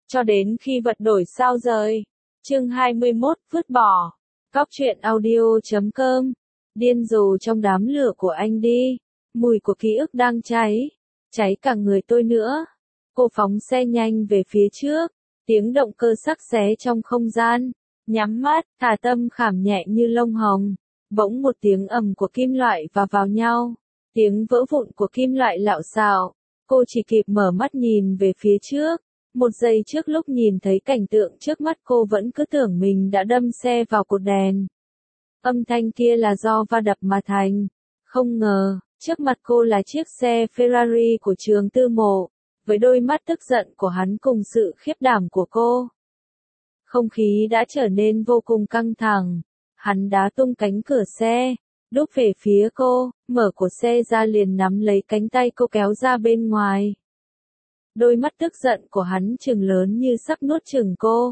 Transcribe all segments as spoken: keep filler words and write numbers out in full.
cho đến khi vật đổi sao rời. Chương hai mươi mốt, vứt bỏ. Cóc truyện audio chấm com. Điên rồ trong đám lửa của anh đi. Mùi của ký ức đang cháy. Cháy cả người tôi nữa. Cô phóng xe nhanh về phía trước. Tiếng động cơ sắc xé trong không gian. Nhắm mắt, thả tâm khảm nhẹ như lông hồng. Bỗng một tiếng ầm của kim loại va vào nhau. Tiếng vỡ vụn của kim loại lạo xạo. Cô chỉ kịp mở mắt nhìn về phía trước. Một giây trước lúc nhìn thấy cảnh tượng trước mắt cô vẫn cứ tưởng mình đã đâm xe vào cột đèn. Âm thanh kia là do va đập mà thành. Không ngờ, trước mặt cô là chiếc xe Ferrari của Trường Tư Mộ, với đôi mắt tức giận của hắn cùng sự khiếp đảm của cô. Không khí đã trở nên vô cùng căng thẳng. Hắn đá tung cánh cửa xe, đúp về phía cô, mở của xe ra liền nắm lấy cánh tay cô kéo ra bên ngoài. Đôi mắt tức giận của hắn trừng lớn như sắp nuốt chửng cô.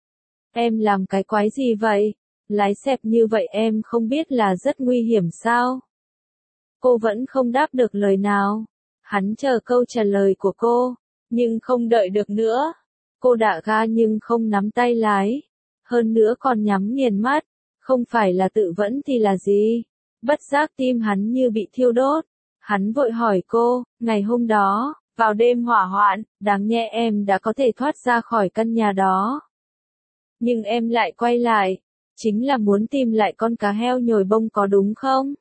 Em làm cái quái gì vậy? Lái xẹp như vậy em không biết là rất nguy hiểm sao? Cô vẫn không đáp được lời nào. Hắn chờ câu trả lời của cô, nhưng không đợi được nữa. Cô đạ ga nhưng không nắm tay lái. Hơn nữa còn nhắm nghiền mắt. Không phải là tự vẫn thì là gì? Bất giác tim hắn như bị thiêu đốt. Hắn vội hỏi cô, ngày hôm đó, vào đêm hỏa hoạn, đáng nhẽ em đã có thể thoát ra khỏi căn nhà đó. Nhưng em lại quay lại, chính là muốn tìm lại con cá heo nhồi bông có đúng không?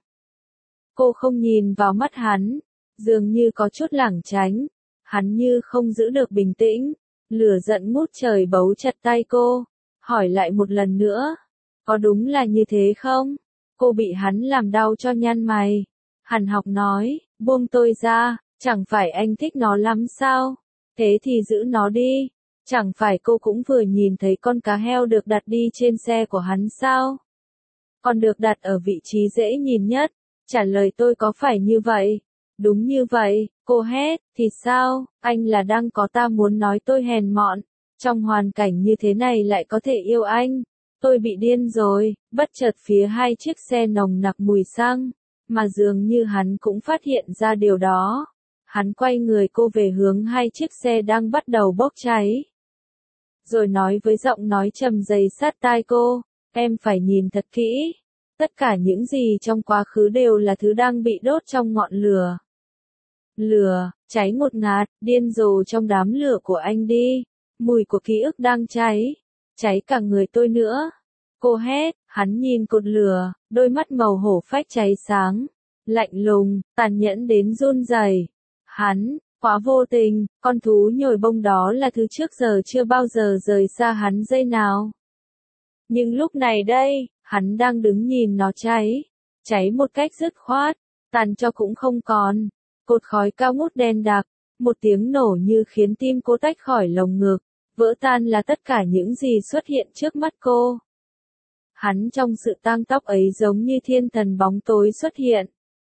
Cô không nhìn vào mắt hắn, dường như có chút lảng tránh. Hắn như không giữ được bình tĩnh, lửa giận ngút trời bấu chặt tay cô, hỏi lại một lần nữa. Có đúng là như thế không? Cô bị hắn làm đau cho nhăn mày. Hàn Học nói, buông tôi ra, chẳng phải anh thích nó lắm sao? Thế thì giữ nó đi. Chẳng phải cô cũng vừa nhìn thấy con cá heo được đặt đi trên xe của hắn sao? Còn được đặt ở vị trí dễ nhìn nhất. Trả lời tôi có phải như vậy? Đúng như vậy, cô hét, thì sao? Anh là đang có ta muốn nói tôi hèn mọn. Trong hoàn cảnh như thế này lại có thể yêu anh. Tôi bị điên rồi, bất chợt phía hai chiếc xe nồng nặc mùi xăng, mà dường như hắn cũng phát hiện ra điều đó. Hắn quay người cô về hướng hai chiếc xe đang bắt đầu bốc cháy. Rồi nói với giọng nói trầm dày sát tai cô, em phải nhìn thật kỹ. Tất cả những gì trong quá khứ đều là thứ đang bị đốt trong ngọn lửa. Lửa, cháy ngột ngạt, điên rồ trong đám lửa của anh đi. Mùi của ký ức đang cháy. Cháy cả người tôi nữa. Cô hét, hắn nhìn cột lửa, đôi mắt màu hổ phách cháy sáng, lạnh lùng, tàn nhẫn đến run rẩy. Hắn, quá vô tình, con thú nhồi bông đó là thứ trước giờ chưa bao giờ rời xa hắn giây nào. Nhưng lúc này đây, hắn đang đứng nhìn nó cháy, cháy một cách dứt khoát, tàn cho cũng không còn. Cột khói cao ngút đen đặc, một tiếng nổ như khiến tim cô tách khỏi lồng ngực. Vỡ tan là tất cả những gì xuất hiện trước mắt cô. Hắn trong sự tang tóc ấy giống như thiên thần bóng tối xuất hiện.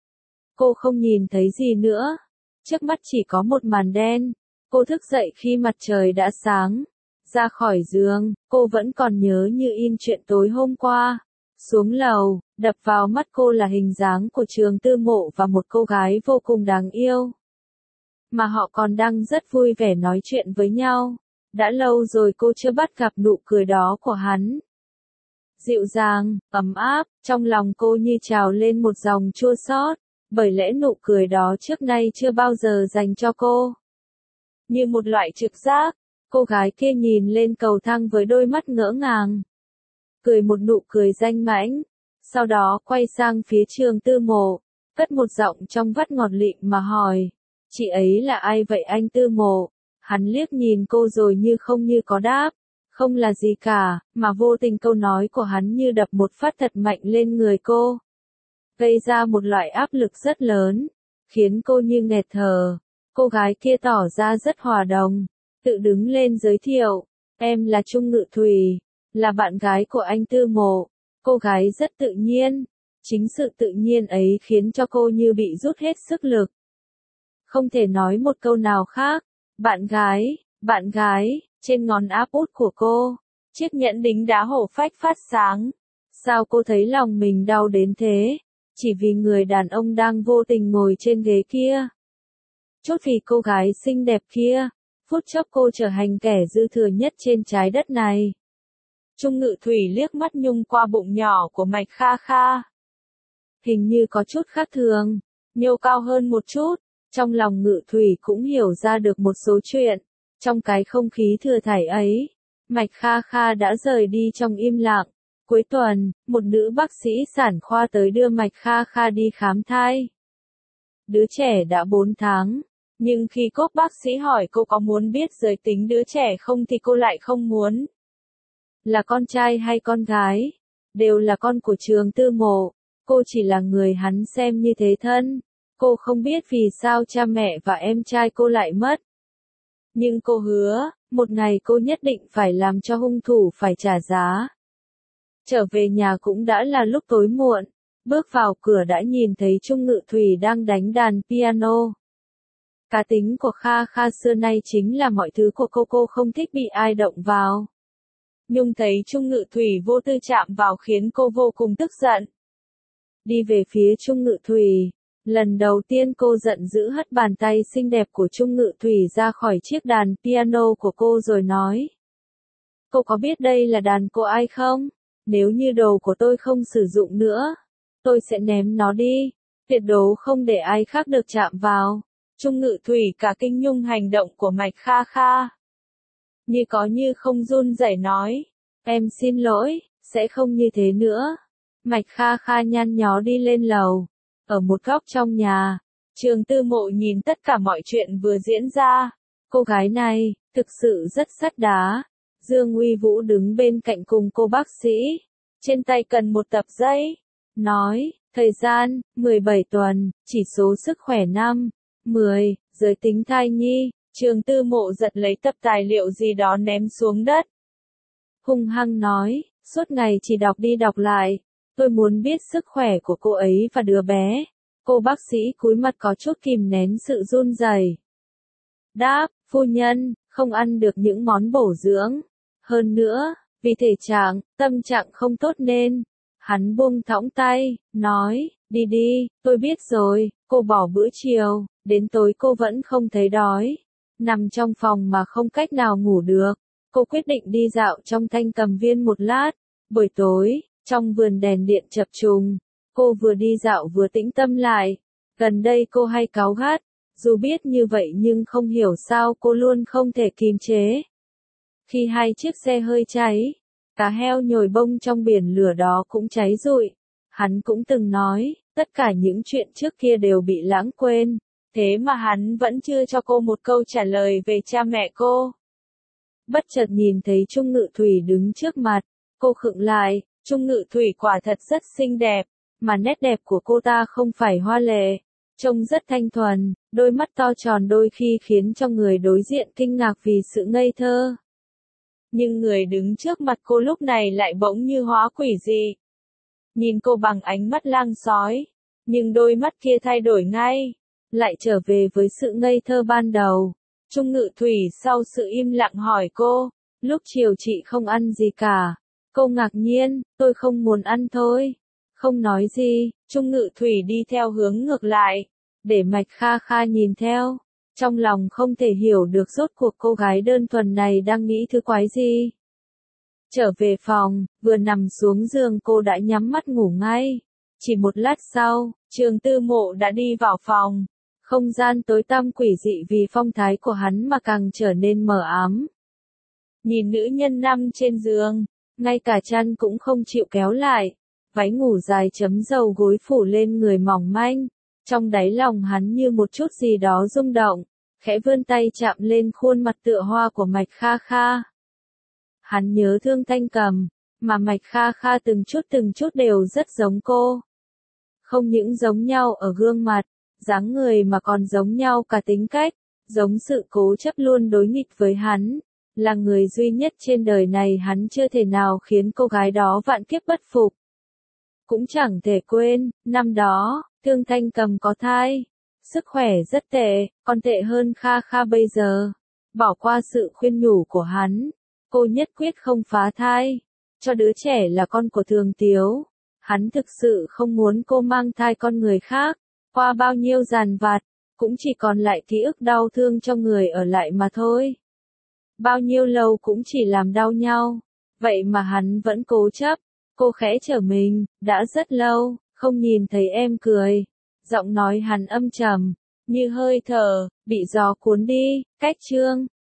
Cô không nhìn thấy gì nữa. Trước mắt chỉ có một màn đen. Cô thức dậy khi mặt trời đã sáng. Ra khỏi giường, cô vẫn còn nhớ như in chuyện tối hôm qua. Xuống lầu, đập vào mắt cô là hình dáng của Trường Tư Mộ và một cô gái vô cùng đáng yêu. Mà họ còn đang rất vui vẻ nói chuyện với nhau. Đã lâu rồi cô chưa bắt gặp nụ cười đó của hắn. Dịu dàng, ấm áp, trong lòng cô như trào lên một dòng chua xót, bởi lẽ nụ cười đó trước nay chưa bao giờ dành cho cô. Như một loại trực giác, cô gái kia nhìn lên cầu thang với đôi mắt ngỡ ngàng. Cười một nụ cười danh mãnh, sau đó quay sang phía Trường Tư Mộ, cất một giọng trong vắt ngọt lịm mà hỏi, chị ấy là ai vậy anh Tư Mộ? Hắn liếc nhìn cô rồi như không như có đáp, không là gì cả, mà vô tình câu nói của hắn như đập một phát thật mạnh lên người cô. Gây ra một loại áp lực rất lớn, khiến cô như nghẹt thở. Cô gái kia tỏ ra rất hòa đồng, tự đứng lên giới thiệu, em là Trung Ngự Thủy, là bạn gái của anh Tư Mộ. Cô gái rất tự nhiên, chính sự tự nhiên ấy khiến cho cô như bị rút hết sức lực. Không thể nói một câu nào khác. Bạn gái, bạn gái, trên ngón áp út của cô, chiếc nhẫn đính đá hổ phách phát sáng. Sao cô thấy lòng mình đau đến thế? Chỉ vì người đàn ông đang vô tình ngồi trên ghế kia. Chốt vì cô gái xinh đẹp kia, phút chốc cô trở thành kẻ dư thừa nhất trên trái đất này. Trung Ngự Thủy liếc mắt nhung qua bụng nhỏ của Mạch Kha Kha. Hình như có chút khác thường, nhô cao hơn một chút, trong lòng Ngự Thủy cũng hiểu ra được một số chuyện. Trong cái không khí thừa thải ấy, Mạch Kha Kha đã rời đi trong im lặng. Cuối tuần, một nữ bác sĩ sản khoa tới đưa Mạch Kha Kha đi khám thai. Đứa trẻ đã bốn tháng, nhưng khi cô bác sĩ hỏi cô có muốn biết giới tính đứa trẻ không thì cô lại không muốn. Là con trai hay con gái, đều là con của Trường Tư Mộ, cô chỉ là người hắn xem như thế thân. Cô không biết vì sao cha mẹ và em trai cô lại mất. Nhưng cô hứa, một ngày cô nhất định phải làm cho hung thủ phải trả giá. Trở về nhà cũng đã là lúc tối muộn, bước vào cửa đã nhìn thấy Trung Ngự Thủy đang đánh đàn piano. Cá tính của Kha Kha xưa nay chính là mọi thứ của cô cô không thích bị ai động vào. Nhung thấy Trung Ngự Thủy vô tư chạm vào khiến cô vô cùng tức giận. Đi về phía Trung Ngự Thủy, lần đầu tiên cô giận dữ hất bàn tay xinh đẹp của Trung Ngự Thủy ra khỏi chiếc đàn piano của cô rồi nói. Cô có biết đây là đàn của ai không? Nếu như đồ của tôi không sử dụng nữa, tôi sẽ ném nó đi, tuyệt đối không để ai khác được chạm vào. Trung Ngự Thủy cả kinh nhung hành động của Mạch Kha Kha. Như có như không run rẩy nói, em xin lỗi, sẽ không như thế nữa. Mạch Kha Kha nhăn nhó đi lên lầu. Ở một góc trong nhà, Trường Tư Mộ nhìn tất cả mọi chuyện vừa diễn ra. Cô gái này, thực sự rất sắt đá. Dương Uy Vũ đứng bên cạnh cùng cô bác sĩ. Trên tay cần một tập giấy. Nói, thời gian, mười bảy tuần, chỉ số sức khỏe năm, mười, giới tính thai nhi. Trường Tư Mộ giật lấy tập tài liệu gì đó ném xuống đất. Hung hăng nói, suốt ngày chỉ đọc đi đọc lại. Tôi muốn biết sức khỏe của cô ấy và đứa bé. Cô bác sĩ cúi mặt có chút kìm nén sự run rẩy. Đáp, phu nhân, không ăn được những món bổ dưỡng. Hơn nữa, vì thể trạng, tâm trạng không tốt nên. Hắn buông thõng tay, nói, đi đi, tôi biết rồi, cô bỏ bữa chiều, đến tối cô vẫn không thấy đói. Nằm trong phòng mà không cách nào ngủ được. Cô quyết định đi dạo trong Thanh Cầm Viên một lát. Buổi tối, trong vườn đèn điện chập trùng, cô vừa đi dạo vừa tĩnh tâm lại. Gần đây cô hay cáu gắt, dù biết như vậy nhưng không hiểu sao cô luôn không thể kiềm chế. Khi hai chiếc xe hơi cháy, cá heo nhồi bông trong biển lửa đó cũng cháy rụi. Hắn cũng từng nói, tất cả những chuyện trước kia đều bị lãng quên. Thế mà hắn vẫn chưa cho cô một câu trả lời về cha mẹ cô. Bất chợt nhìn thấy Trung Ngự Thủy đứng trước mặt, cô khựng lại. Trung Ngự Thủy quả thật rất xinh đẹp, mà nét đẹp của cô ta không phải hoa lệ, trông rất thanh thuần, đôi mắt to tròn đôi khi khiến cho người đối diện kinh ngạc vì sự ngây thơ. Nhưng người đứng trước mặt cô lúc này lại bỗng như hóa quỷ dị. Nhìn cô bằng ánh mắt lang sói, nhưng đôi mắt kia thay đổi ngay, lại trở về với sự ngây thơ ban đầu. Trung Ngự Thủy sau sự im lặng hỏi cô, lúc chiều chị không ăn gì cả. Cô ngạc nhiên, tôi không muốn ăn thôi. Không nói gì, Trung Ngự Thủy đi theo hướng ngược lại, để Mạch Kha Kha nhìn theo. Trong lòng không thể hiểu được rốt cuộc cô gái đơn thuần này đang nghĩ thứ quái gì. Trở về phòng, vừa nằm xuống giường cô đã nhắm mắt ngủ ngay. Chỉ một lát sau, Trường Tư Mộ đã đi vào phòng. Không gian tối tăm quỷ dị vì phong thái của hắn mà càng trở nên mờ ám. Nhìn nữ nhân nằm trên giường, ngay cả chăn cũng không chịu kéo lại, váy ngủ dài chấm dầu gối phủ lên người mỏng manh. Trong đáy lòng hắn như một chút gì đó rung động, khẽ vươn tay chạm lên khuôn mặt tựa hoa của Mạch Kha Kha. Hắn nhớ thương Thanh Cầm, mà Mạch Kha Kha từng chút từng chút đều rất giống cô. Không những giống nhau ở gương mặt, dáng người mà còn giống nhau cả tính cách, giống sự cố chấp luôn đối nghịch với hắn. Là người duy nhất trên đời này hắn chưa thể nào khiến cô gái đó vạn kiếp bất phục. Cũng chẳng thể quên, năm đó, Thương Thanh Cầm có thai. Sức khỏe rất tệ, còn tệ hơn Kha Kha bây giờ. Bỏ qua sự khuyên nhủ của hắn, cô nhất quyết không phá thai. Cho đứa trẻ là con của Thường Tiếu. Hắn thực sự không muốn cô mang thai con người khác. Qua bao nhiêu giàn vặt, cũng chỉ còn lại ký ức đau thương cho người ở lại mà thôi. bao nhiêu lâu cũng chỉ làm đau nhau. Vậy mà hắn vẫn cố chấp. Cô khẽ trở mình, đã rất lâu, không nhìn thấy em cười. Giọng nói hắn âm trầm, như hơi thở, bị gió cuốn đi, cách chương.